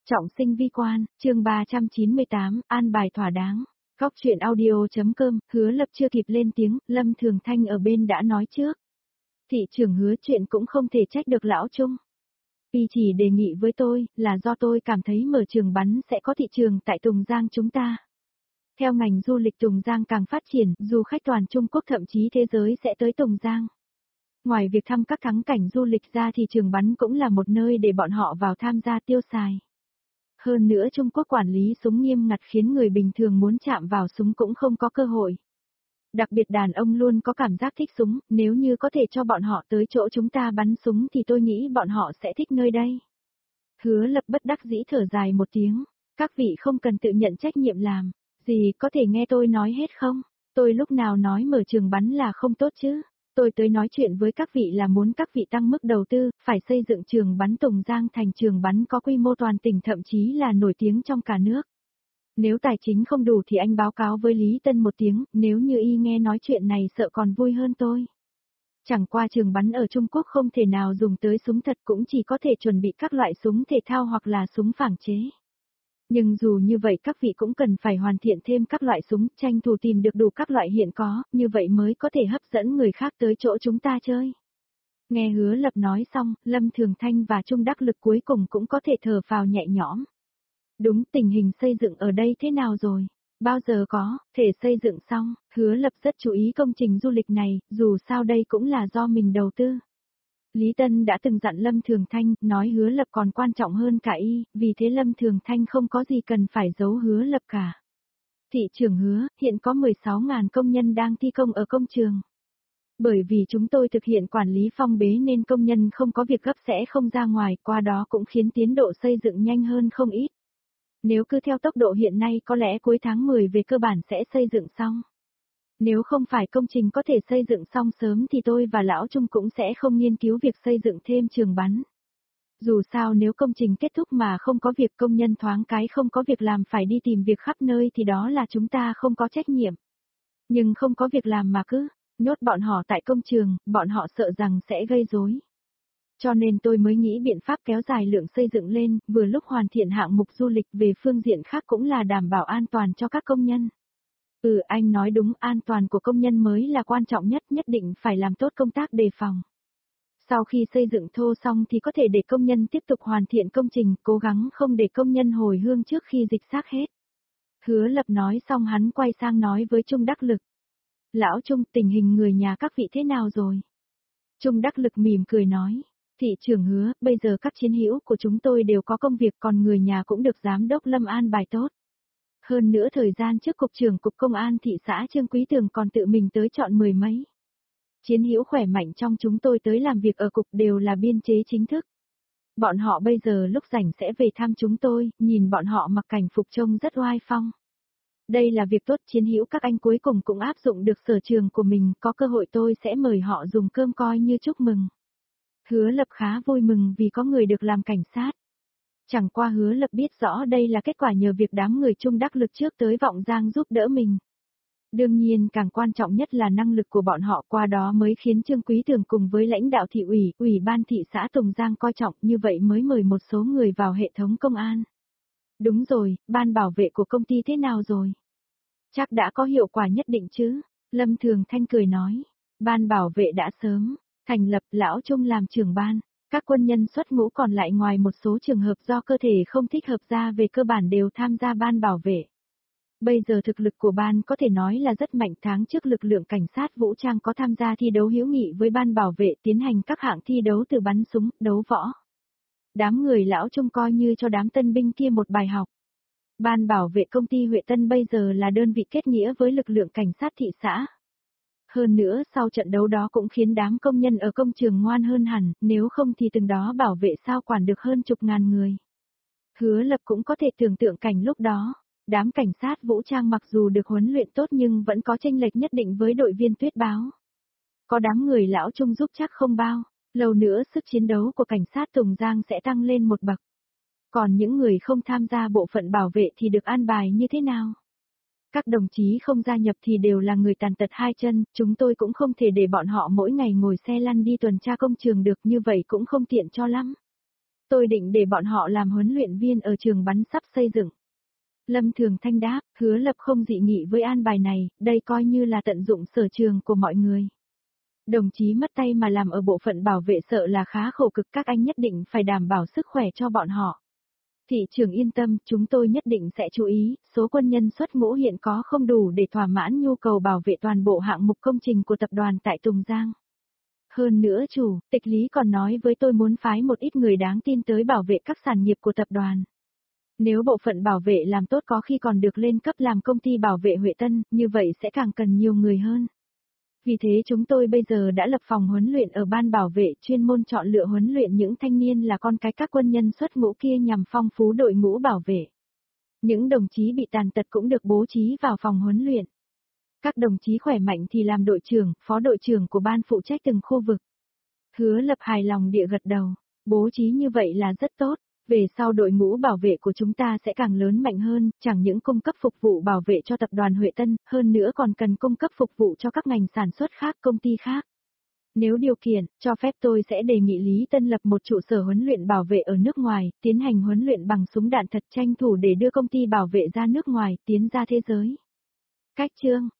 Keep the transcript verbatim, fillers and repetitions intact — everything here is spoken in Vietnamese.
Trọng sinh vi quan, chương ba trăm chín mươi tám, an bài thỏa đáng. Góc chuyện audio.com, Hứa Lập chưa kịp lên tiếng, Lâm Thường Thanh ở bên đã nói trước. Thị trưởng Hứa chuyện cũng không thể trách được lão Trung. Y chỉ đề nghị với tôi, là do tôi cảm thấy mở trường bắn sẽ có thị trường tại Tùng Giang chúng ta. Theo ngành du lịch Tùng Giang càng phát triển, du khách toàn Trung Quốc thậm chí thế giới sẽ tới Tùng Giang. Ngoài việc thăm các thắng cảnh du lịch ra thì trường bắn cũng là một nơi để bọn họ vào tham gia tiêu xài. Hơn nữa Trung Quốc quản lý súng nghiêm ngặt khiến người bình thường muốn chạm vào súng cũng không có cơ hội. Đặc biệt đàn ông luôn có cảm giác thích súng, nếu như có thể cho bọn họ tới chỗ chúng ta bắn súng thì tôi nghĩ bọn họ sẽ thích nơi đây. Hứa Lập bất đắc dĩ thở dài một tiếng, các vị không cần tự nhận trách nhiệm làm, gì có thể nghe tôi nói hết không? Tôi lúc nào nói mở trường bắn là không tốt chứ? Tôi tới nói chuyện với các vị là muốn các vị tăng mức đầu tư, phải xây dựng trường bắn Tùng Giang thành trường bắn có quy mô toàn tỉnh thậm chí là nổi tiếng trong cả nước. Nếu tài chính không đủ thì anh báo cáo với Lý Tân một tiếng, nếu như y nghe nói chuyện này sợ còn vui hơn tôi. Chẳng qua trường bắn ở Trung Quốc không thể nào dùng tới súng thật, cũng chỉ có thể chuẩn bị các loại súng thể thao hoặc là súng phản chế. Nhưng dù như vậy các vị cũng cần phải hoàn thiện thêm các loại súng, tranh thủ tìm được đủ các loại hiện có, như vậy mới có thể hấp dẫn người khác tới chỗ chúng ta chơi. Nghe Hứa Lập nói xong, Lâm Thường Thanh và Trung Đắc Lực cuối cùng cũng có thể thở phào nhẹ nhõm. Đúng, tình hình xây dựng ở đây thế nào rồi? Bao giờ có thể xây dựng xong? Hứa Lập rất chú ý công trình du lịch này, dù sao đây cũng là do mình đầu tư. Lý Tân đã từng dặn Lâm Thường Thanh, nói Hứa Lập còn quan trọng hơn cả y, vì thế Lâm Thường Thanh không có gì cần phải giấu Hứa Lập cả. Thị trưởng Hứa, hiện có mười sáu nghìn công nhân đang thi công ở công trường. Bởi vì chúng tôi thực hiện quản lý phong bế nên công nhân không có việc gấp sẽ không ra ngoài, qua đó cũng khiến tiến độ xây dựng nhanh hơn không ít. Nếu cứ theo tốc độ hiện nay có lẽ cuối tháng mười về cơ bản sẽ xây dựng xong. Nếu không phải công trình có thể xây dựng xong sớm thì tôi và Lão Trung cũng sẽ không nghiên cứu việc xây dựng thêm trường bắn. Dù sao nếu công trình kết thúc mà không có việc công nhân thoáng cái không có việc làm phải đi tìm việc khắp nơi thì đó là chúng ta không có trách nhiệm. Nhưng không có việc làm mà cứ nhốt bọn họ tại công trường, bọn họ sợ rằng sẽ gây rối. Cho nên tôi mới nghĩ biện pháp kéo dài lượng xây dựng lên, vừa lúc hoàn thiện hạng mục du lịch về phương diện khác cũng là đảm bảo an toàn cho các công nhân. Ừ, anh nói đúng, an toàn của công nhân mới là quan trọng nhất, nhất định phải làm tốt công tác đề phòng. Sau khi xây dựng thô xong thì có thể để công nhân tiếp tục hoàn thiện công trình, cố gắng không để công nhân hồi hương trước khi dịch xác hết. Hứa Lập nói xong hắn quay sang nói với Trung Đắc Lực. Lão Trung, tình hình người nhà các vị thế nào rồi? Trung Đắc Lực mỉm cười nói. Thị trưởng Hứa, bây giờ các chiến hữu của chúng tôi đều có công việc, còn người nhà cũng được giám đốc Lâm an bài tốt. Hơn nữa thời gian trước cục trưởng cục công an thị xã Trương Quý Tường còn tự mình tới chọn mười mấy. Chiến hữu khỏe mạnh trong chúng tôi tới làm việc ở cục đều là biên chế chính thức. Bọn họ bây giờ lúc rảnh sẽ về thăm chúng tôi, nhìn bọn họ mặc cảnh phục trông rất oai phong. Đây là việc tốt, chiến hữu các anh cuối cùng cũng áp dụng được sở trường của mình, có cơ hội tôi sẽ mời họ dùng cơm coi như chúc mừng. Hứa Lập khá vui mừng vì có người được làm cảnh sát. Chẳng qua Hứa Lập biết rõ đây là kết quả nhờ việc đám người Trung Đắc Lực trước tới Vọng Giang giúp đỡ mình. Đương nhiên càng quan trọng nhất là năng lực của bọn họ, qua đó mới khiến Trương Quý Tường cùng với lãnh đạo thị ủy, ủy ban thị xã Tùng Giang coi trọng, như vậy mới mời một số người vào hệ thống công an. Đúng rồi, ban bảo vệ của công ty thế nào rồi? Chắc đã có hiệu quả nhất định chứ? Lâm Thường Thanh cười nói. Ban bảo vệ đã sớm thành lập, Lão Trung làm trưởng ban. Các quân nhân xuất ngũ còn lại ngoài một số trường hợp do cơ thể không thích hợp ra về cơ bản đều tham gia ban bảo vệ. Bây giờ thực lực của ban có thể nói là rất mạnh, tháng trước lực lượng cảnh sát vũ trang có tham gia thi đấu hữu nghị với ban bảo vệ tiến hành các hạng thi đấu từ bắn súng, đấu võ. Đám người Lão Trung coi như cho đám tân binh kia một bài học. Ban bảo vệ công ty Huệ Tân bây giờ là đơn vị kết nghĩa với lực lượng cảnh sát thị xã. Hơn nữa sau trận đấu đó cũng khiến đám công nhân ở công trường ngoan hơn hẳn, nếu không thì từng đó bảo vệ sao quản được hơn chục ngàn người. Hứa Lập cũng có thể tưởng tượng cảnh lúc đó, đám cảnh sát vũ trang mặc dù được huấn luyện tốt nhưng vẫn có chênh lệch nhất định với đội viên tuyết báo. Có đám người Lão Trung giúp chắc không bao, lâu nữa sức chiến đấu của cảnh sát Tùng Giang sẽ tăng lên một bậc. Còn những người không tham gia bộ phận bảo vệ thì được an bài như thế nào? Các đồng chí không gia nhập thì đều là người tàn tật hai chân, chúng tôi cũng không thể để bọn họ mỗi ngày ngồi xe lăn đi tuần tra công trường được, như vậy cũng không tiện cho lắm. Tôi định để bọn họ làm huấn luyện viên ở trường bắn sắp xây dựng. Lâm Thường Thanh đáp, Hứa Lập không dị nghị với an bài này, đây coi như là tận dụng sở trường của mọi người. Đồng chí mất tay mà làm ở bộ phận bảo vệ sợ là khá khổ cực, các anh nhất định phải đảm bảo sức khỏe cho bọn họ. Thị trưởng yên tâm, chúng tôi nhất định sẽ chú ý, số quân nhân xuất ngũ hiện có không đủ để thỏa mãn nhu cầu bảo vệ toàn bộ hạng mục công trình của tập đoàn tại Tùng Giang. Hơn nữa chủ, tịch Lý còn nói với tôi muốn phái một ít người đáng tin tới bảo vệ các sản nghiệp của tập đoàn. Nếu bộ phận bảo vệ làm tốt có khi còn được lên cấp làm công ty bảo vệ Huệ Tân, như vậy sẽ càng cần nhiều người hơn. Vì thế chúng tôi bây giờ đã lập phòng huấn luyện ở ban bảo vệ chuyên môn chọn lựa huấn luyện những thanh niên là con cái các quân nhân xuất ngũ kia nhằm phong phú đội ngũ bảo vệ. Những đồng chí bị tàn tật cũng được bố trí vào phòng huấn luyện. Các đồng chí khỏe mạnh thì làm đội trưởng, phó đội trưởng của ban phụ trách từng khu vực. Hứa Lập hài lòng địa gật đầu, bố trí như vậy là rất tốt. Về sau đội ngũ bảo vệ của chúng ta sẽ càng lớn mạnh hơn, chẳng những cung cấp phục vụ bảo vệ cho tập đoàn Huệ Tân, hơn nữa còn cần cung cấp phục vụ cho các ngành sản xuất khác, công ty khác. Nếu điều kiện, cho phép tôi sẽ đề nghị Lý Tân lập một trụ sở huấn luyện bảo vệ ở nước ngoài, tiến hành huấn luyện bằng súng đạn thật tranh thủ để đưa công ty bảo vệ ra nước ngoài, tiến ra thế giới. Cách chương